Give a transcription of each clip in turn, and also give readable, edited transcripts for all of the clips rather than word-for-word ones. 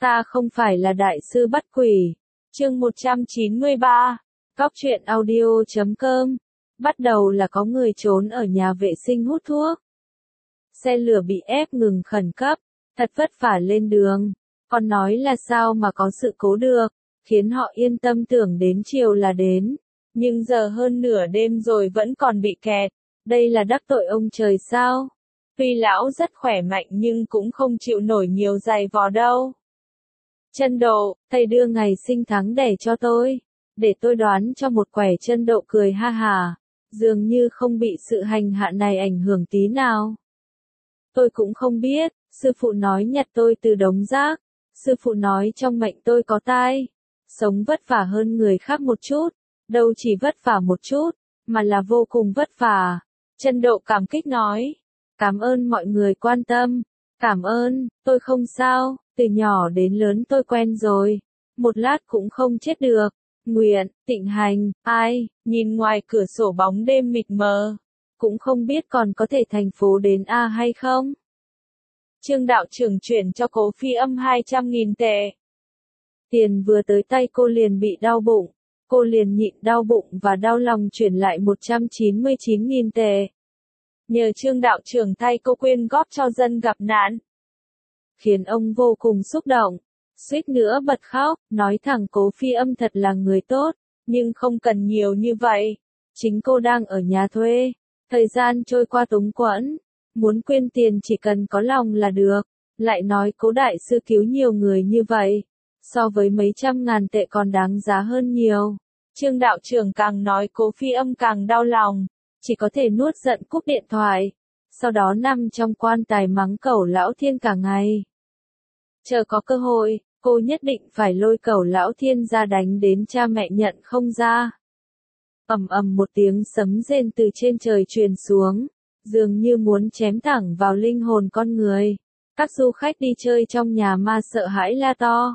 Ta không phải là đại sư bắt quỷ. Chương 193. Cóc truyện audio.com. Bắt đầu là có người trốn ở nhà vệ sinh hút thuốc. Xe lửa bị ép ngừng khẩn cấp, thật vất vả lên đường. Còn nói là sao mà có sự cố được, khiến họ yên tâm tưởng đến chiều là đến. Nhưng giờ hơn nửa đêm rồi vẫn còn bị kẹt. Đây là đắc tội ông trời sao? Tuy lão rất khỏe mạnh nhưng cũng không chịu nổi nhiều giày vò đâu. Chân Độ, thầy đưa ngày sinh tháng đẻ cho tôi. Để tôi đoán cho một quẻ. Chân Độ cười ha hả, dường như không bị sự hành hạ này ảnh hưởng tí nào. Tôi cũng không biết, sư phụ nói nhặt tôi từ đống rác. Sư phụ nói trong mệnh tôi có tai. Sống vất vả hơn người khác một chút. Đâu chỉ vất vả một chút, mà là vô cùng vất vả. Chân Độ cảm kích nói. Cảm ơn mọi người quan tâm. Cảm ơn, tôi không sao, từ nhỏ đến lớn tôi quen rồi. Một lát cũng không chết được. Nguyện, Tịnh Hành, ai, nhìn ngoài cửa sổ bóng đêm mịt mờ. Cũng không biết còn có thể thành phố đến A hay không. Trương đạo trưởng chuyển cho Cố Phi Âm 200.000 tệ. Tiền vừa tới tay cô liền bị đau bụng. Cô liền nhịn đau bụng và đau lòng chuyển lại 199.000 tệ. Nhờ Trương đạo trưởng thay cô quyên góp cho dân gặp nạn. Khiến ông vô cùng xúc động. Suýt nữa bật khóc, nói thẳng Cố Phi Âm thật là người tốt, nhưng không cần nhiều như vậy. Chính cô đang ở nhà thuê. Thời gian trôi qua túng quẫn. Muốn quyên tiền chỉ cần có lòng là được. Lại nói Cố đại sư cứu nhiều người như vậy. So với mấy trăm ngàn tệ còn đáng giá hơn nhiều. Trương đạo trưởng càng nói Cố Phi Âm càng đau lòng. Chỉ có thể nuốt giận cúp điện thoại. Sau đó nằm trong quan tài mắng Cẩu Lão Thiên cả ngày. Chờ có cơ hội, cô nhất định phải lôi Cẩu Lão Thiên ra đánh đến cha mẹ nhận không ra. Ầm ầm một tiếng sấm rền từ trên trời truyền xuống, dường như muốn chém thẳng vào linh hồn con người. Các du khách đi chơi trong nhà ma sợ hãi la to.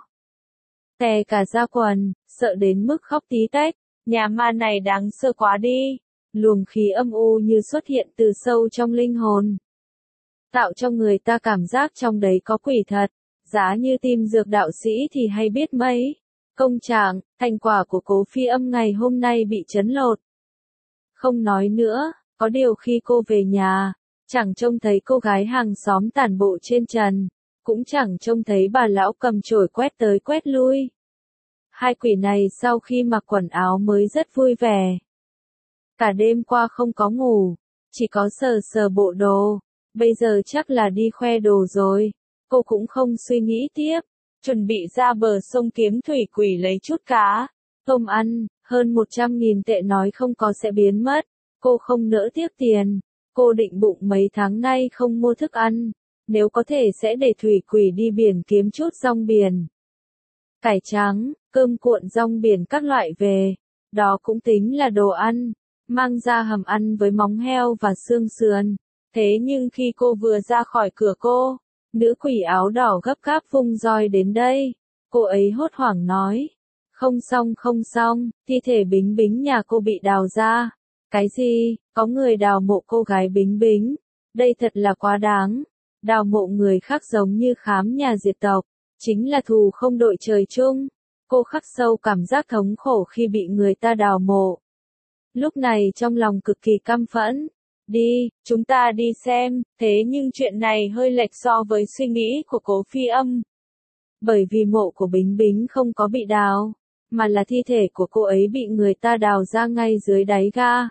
Tè cả da quần, sợ đến mức khóc tí tách. Nhà ma này đáng sợ quá đi. Luồng khí âm u như xuất hiện từ sâu trong linh hồn. Tạo cho người ta cảm giác trong đấy có quỷ thật. Giá như tìm dược đạo sĩ thì hay biết mấy. Công trạng, thành quả của Cố Phi Âm ngày hôm nay bị chấn lột. Không nói nữa, có điều khi cô về nhà, chẳng trông thấy cô gái hàng xóm tản bộ trên trần. Cũng chẳng trông thấy bà lão cầm chổi quét tới quét lui. Hai quỷ này sau khi mặc quần áo mới rất vui vẻ. Cả đêm qua không có ngủ, chỉ có sờ sờ bộ đồ. Bây giờ chắc là đi khoe đồ rồi. Cô cũng không suy nghĩ tiếp. Chuẩn bị ra bờ sông kiếm thủy quỷ lấy chút cá, tôm ăn. Hơn 100.000 tệ nói không có sẽ biến mất. Cô không nỡ tiếc tiền. Cô định bụng mấy tháng nay không mua thức ăn. Nếu có thể sẽ để thủy quỷ đi biển kiếm chút rong biển. Cải trắng, cơm cuộn rong biển các loại về. Đó cũng tính là đồ ăn. Mang ra hầm ăn với móng heo và xương sườn. Thế nhưng khi cô vừa ra khỏi cửa cô, nữ quỷ áo đỏ gấp gáp vung roi đến đây. Cô ấy hốt hoảng nói. Không xong, thi thể Bính Bính nhà cô bị đào ra. Cái gì, có người đào mộ cô gái Bính Bính? Đây thật là quá đáng. Đào mộ người khác giống như khám nhà diệt tộc. Chính là thù không đội trời chung. Cô khắc sâu cảm giác thống khổ khi bị người ta đào mộ. Lúc này trong lòng cực kỳ căm phẫn. Đi, chúng ta đi xem. Thế nhưng chuyện này hơi lệch so với suy nghĩ của Cố Phi Âm. Bởi vì mộ của Bính Bính không có bị đào, mà là thi thể của cô ấy bị người ta đào ra ngay dưới đáy ga.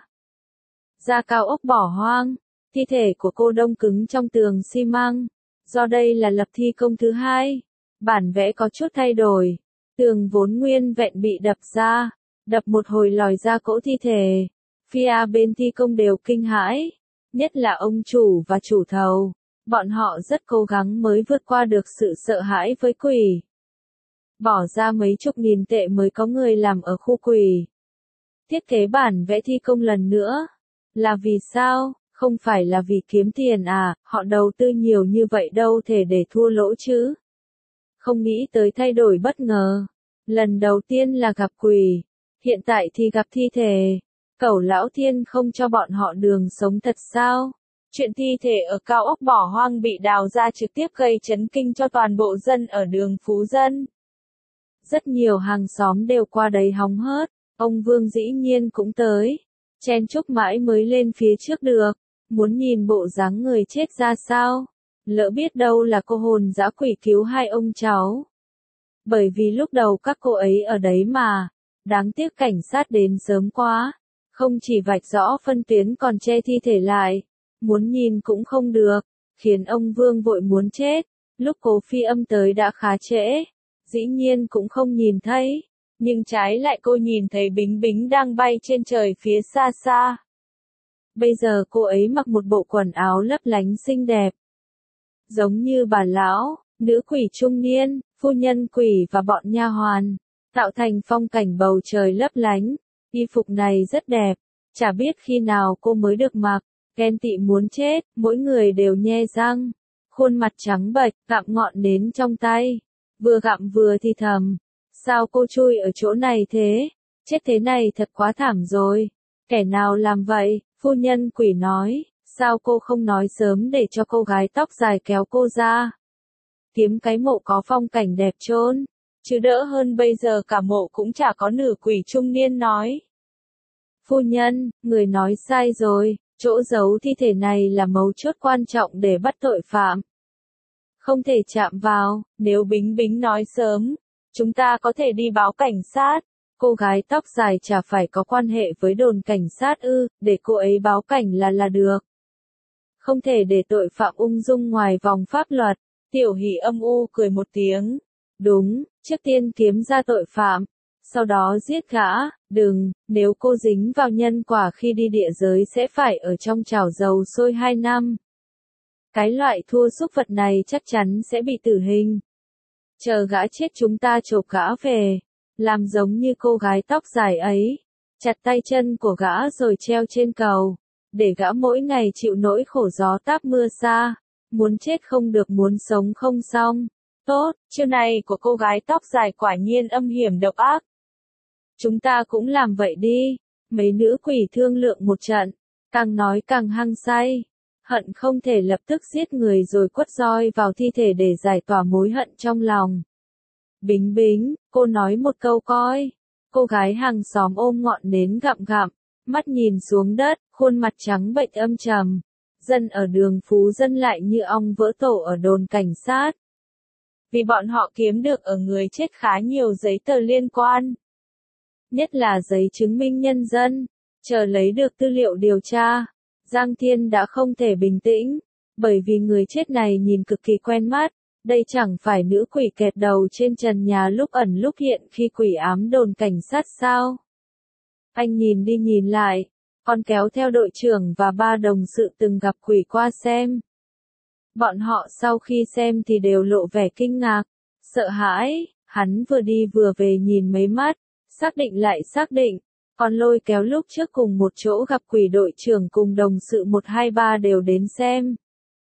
Ra cao ốc bỏ hoang. Thi thể của cô đông cứng trong tường xi măng. Do đây là lập thi công thứ hai, bản vẽ có chút thay đổi. Tường vốn nguyên vẹn bị đập ra. Đập một hồi lòi ra cỗ thi thể. Phía bên thi công đều kinh hãi. Nhất là ông chủ và chủ thầu. Bọn họ rất cố gắng mới vượt qua được sự sợ hãi với quỷ. Bỏ ra mấy chục nghìn tệ mới có người làm ở khu quỷ. Thiết kế bản vẽ thi công lần nữa. Là vì sao? Không phải là vì kiếm tiền à, họ đầu tư nhiều như vậy đâu thể để thua lỗ chứ. Không nghĩ tới thay đổi bất ngờ. Lần đầu tiên là gặp quỷ. Hiện tại thì gặp thi thể. Cẩu Lão Thiên không cho bọn họ đường sống thật sao? Chuyện thi thể ở cao ốc bỏ hoang bị đào ra trực tiếp gây chấn kinh cho toàn bộ dân ở đường Phú Dân. Rất nhiều hàng xóm đều qua đấy hóng hớt, ông Vương dĩ nhiên cũng tới. Chen chúc mãi mới lên phía trước được, muốn nhìn bộ dáng người chết ra sao. Lỡ biết đâu là cô hồn dã quỷ cứu hai ông cháu. Bởi vì lúc đầu các cô ấy ở đấy mà, đáng tiếc cảnh sát đến sớm quá, không chỉ vạch rõ phân tuyến còn che thi thể lại, muốn nhìn cũng không được, khiến ông Vương vội muốn chết. Lúc Cố Phi Âm tới đã khá trễ, dĩ nhiên cũng không nhìn thấy, nhưng trái lại cô nhìn thấy Bính Bính đang bay trên trời phía xa xa. Bây giờ cô ấy mặc một bộ quần áo lấp lánh xinh đẹp, giống như bà lão, nữ quỷ trung niên, phu nhân quỷ và bọn nha hoàn, tạo thành phong cảnh bầu trời lấp lánh. Y phục này rất đẹp, chả biết khi nào cô mới được mặc, ghen tị muốn chết, mỗi người đều nhe răng, khuôn mặt trắng bệch, gặm ngọn nến trong tay, vừa gặm vừa thì thầm, sao cô chui ở chỗ này thế, chết thế này thật quá thảm rồi, kẻ nào làm vậy, phu nhân quỷ nói, sao cô không nói sớm để cho cô gái tóc dài kéo cô ra, kiếm cái mộ có phong cảnh đẹp chôn, chứ đỡ hơn bây giờ cả mộ cũng chả có nửa quỷ trung niên nói. Phu nhân, người nói sai rồi, chỗ giấu thi thể này là mấu chốt quan trọng để bắt tội phạm. Không thể chạm vào, nếu Bính Bính nói sớm, chúng ta có thể đi báo cảnh sát. Cô gái tóc dài chả phải có quan hệ với đồn cảnh sát ư, để cô ấy báo cảnh là được. Không thể để tội phạm ung dung ngoài vòng pháp luật. Tiểu Hỷ âm u cười một tiếng. Đúng, trước tiên kiếm ra tội phạm, sau đó giết gã, đừng, nếu cô dính vào nhân quả khi đi địa giới sẽ phải ở trong chảo dầu sôi 2 năm. Cái loại thua súc vật này chắc chắn sẽ bị tử hình. Chờ gã chết chúng ta chộp gã về, làm giống như cô gái tóc dài ấy, chặt tay chân của gã rồi treo trên cầu, để gã mỗi ngày chịu nỗi khổ gió táp mưa xa, muốn chết không được muốn sống không xong. Tốt, chiêu này của cô gái tóc dài quả nhiên âm hiểm độc ác. Chúng ta cũng làm vậy đi. Mấy nữ quỷ thương lượng một trận, càng nói càng hăng say, hận không thể lập tức giết người rồi quất roi vào thi thể để giải tỏa mối hận trong lòng. Bính Bính, cô nói một câu coi. Cô gái hàng xóm ôm ngọn nến gặm gặm, mắt nhìn xuống đất, khuôn mặt trắng bệch âm trầm. Dân ở đường Phú Dân lại như ong vỡ tổ ở đồn cảnh sát. Vì bọn họ kiếm được ở người chết khá nhiều giấy tờ liên quan. Nhất là giấy chứng minh nhân dân. Chờ lấy được tư liệu điều tra, Giang Thiên đã không thể bình tĩnh, bởi vì người chết này nhìn cực kỳ quen mắt. Đây chẳng phải nữ quỷ kẹt đầu trên trần nhà lúc ẩn lúc hiện khi quỷ ám đồn cảnh sát sao? Anh nhìn đi nhìn lại, còn kéo theo đội trưởng và 3 đồng sự từng gặp quỷ qua xem. Bọn họ sau khi xem thì đều lộ vẻ kinh ngạc, sợ hãi, hắn vừa đi vừa về nhìn mấy mắt, xác định lại xác định, còn lôi kéo lúc trước cùng một chỗ gặp quỷ đội trưởng cùng đồng sự 123 đều đến xem.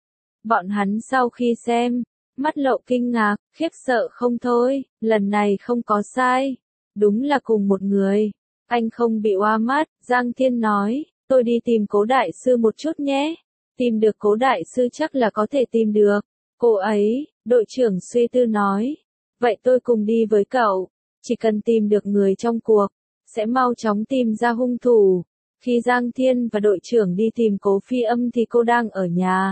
Bọn hắn sau khi xem, mắt lộ kinh ngạc, khiếp sợ không thôi, lần này không có sai, đúng là cùng một người. Anh không bị oa mắt, Giang Thiên nói, tôi đi tìm Cố đại sư một chút nhé. Tìm được Cố đại sư chắc là có thể tìm được. Cô ấy, đội trưởng suy tư nói. Vậy tôi cùng đi với cậu. Chỉ cần tìm được người trong cuộc, sẽ mau chóng tìm ra hung thủ. Khi Giang Thiên và đội trưởng đi tìm Cố Phi Âm thì cô đang ở nhà.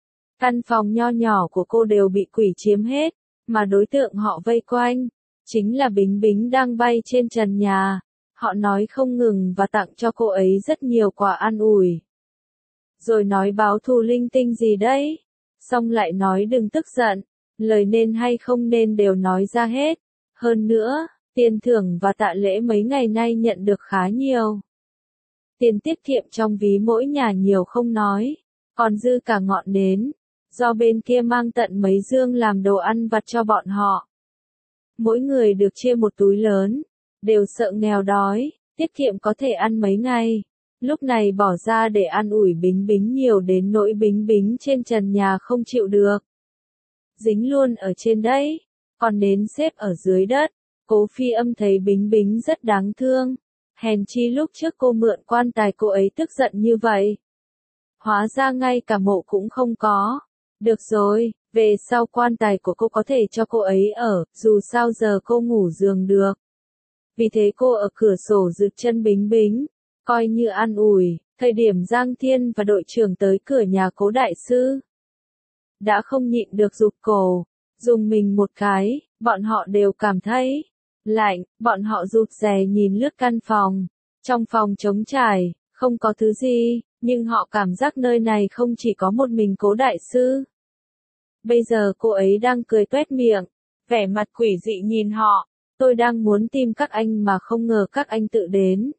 Căn phòng nho nhỏ của cô đều bị quỷ chiếm hết, mà đối tượng họ vây quanh, chính là Bính Bính đang bay trên trần nhà. Họ nói không ngừng và tặng cho cô ấy rất nhiều quà an ủi. Rồi nói báo thù linh tinh gì đấy. Xong lại nói đừng tức giận, lời nên hay không nên đều nói ra hết. Hơn nữa, tiền thưởng và tạ lễ mấy ngày nay nhận được khá nhiều. Tiền tiết kiệm trong ví mỗi nhà nhiều không nói, còn dư cả ngọn nến, do bên kia mang tận mấy dương làm đồ ăn vặt cho bọn họ. Mỗi người được chia một túi lớn, đều sợ nghèo đói, tiết kiệm có thể ăn mấy ngày. Lúc này bỏ ra để an ủi Bính Bính nhiều đến nỗi Bính Bính trên trần nhà không chịu được. Dính luôn ở trên đấy, còn nến xếp ở dưới đất. Cố Phi Âm thấy Bính Bính rất đáng thương. Hèn chi lúc trước cô mượn quan tài cô ấy tức giận như vậy. Hóa ra ngay cả mộ cũng không có. Được rồi, về sau quan tài của cô có thể cho cô ấy ở, dù sao giờ cô ngủ giường được. Vì thế cô ở cửa sổ rực chân Bính Bính, coi như an ủi. Thời điểm Giang Thiên và đội trưởng tới cửa nhà Cố đại sư, đã không nhịn được rụt cổ, dùng mình một cái, bọn họ đều cảm thấy lạnh, bọn họ rụt rè nhìn lướt căn phòng. Trong phòng trống trải, không có thứ gì, nhưng họ cảm giác nơi này không chỉ có một mình Cố đại sư. Bây giờ cô ấy đang cười toét miệng, vẻ mặt quỷ dị nhìn họ. Tôi đang muốn tìm các anh mà không ngờ các anh tự đến.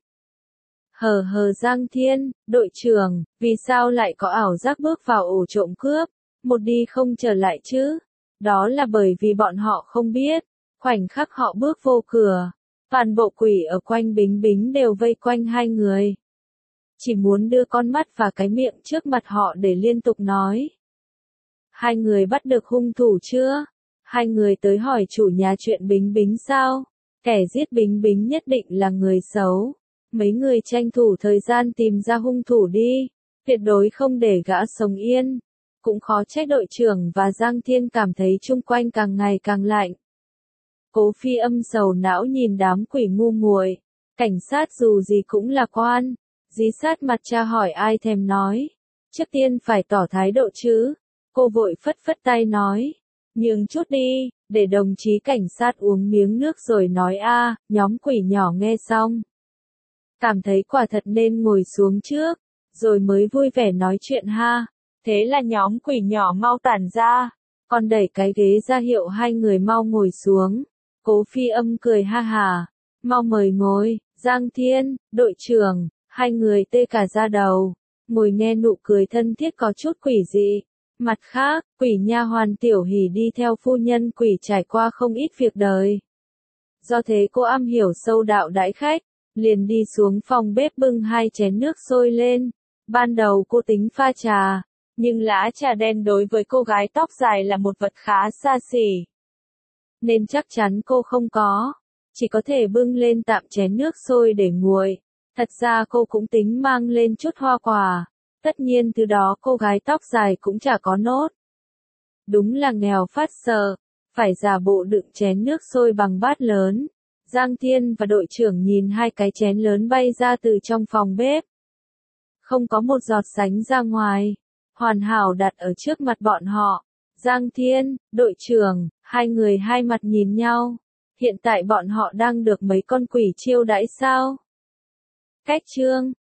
Giang Thiên, đội trưởng, vì sao lại có ảo giác bước vào ổ trộm cướp, một đi không trở lại chứ? Đó là bởi vì bọn họ không biết, khoảnh khắc họ bước vô cửa, toàn bộ quỷ ở quanh Bính Bính đều vây quanh hai người. Chỉ muốn đưa con mắt và cái miệng trước mặt họ để liên tục nói. Hai người bắt được hung thủ chưa? Hai người tới hỏi chủ nhà chuyện Bính Bính sao? Kẻ giết Bính Bính nhất định là người xấu. Mấy người tranh thủ thời gian tìm ra hung thủ đi, tuyệt đối không để gã sống yên. Cũng khó trách đội trưởng và Giang Thiên cảm thấy chung quanh càng ngày càng lạnh. Cố Phi Âm sầu não nhìn đám quỷ ngu muội. Cảnh sát dù gì cũng là quan. Dí sát mặt tra hỏi ai thèm nói. Trước tiên phải tỏ thái độ chứ. Cô vội phất phất tay nói. Nhường chút đi, để đồng chí cảnh sát uống miếng nước rồi nói a. Nhóm quỷ nhỏ nghe xong. Cảm thấy quả thật nên ngồi xuống trước, rồi mới vui vẻ nói chuyện ha. Thế là nhóm quỷ nhỏ mau tản ra, còn đẩy cái ghế ra hiệu hai người mau ngồi xuống. Cố Phi Âm cười ha hà, mau mời ngồi. Giang Thiên, đội trưởng, hai người tê cả da đầu, ngồi nghe nụ cười thân thiết có chút quỷ dị. Mặt khác, quỷ nha hoàn Tiểu Hỷ đi theo phu nhân quỷ trải qua không ít việc đời. Do thế cô am hiểu sâu đạo đãi khách, liền đi xuống phòng bếp bưng hai chén nước sôi lên. Ban đầu cô tính pha trà, nhưng lá trà đen đối với cô gái tóc dài là một vật khá xa xỉ, nên chắc chắn cô không có, chỉ có thể bưng lên tạm chén nước sôi để nguội. Thật ra cô cũng tính mang lên chút hoa quả, tất nhiên từ đó cô gái tóc dài cũng chả có nốt. Đúng là nghèo phát sợ, phải giả bộ đựng chén nước sôi bằng bát lớn. Giang Thiên và đội trưởng nhìn hai cái chén lớn bay ra từ trong phòng bếp. Không có một giọt sánh ra ngoài, hoàn hảo đặt ở trước mặt bọn họ. Giang Thiên, đội trưởng, hai người hai mặt nhìn nhau. Hiện tại bọn họ đang được mấy con quỷ chiêu đãi sao? Cách chương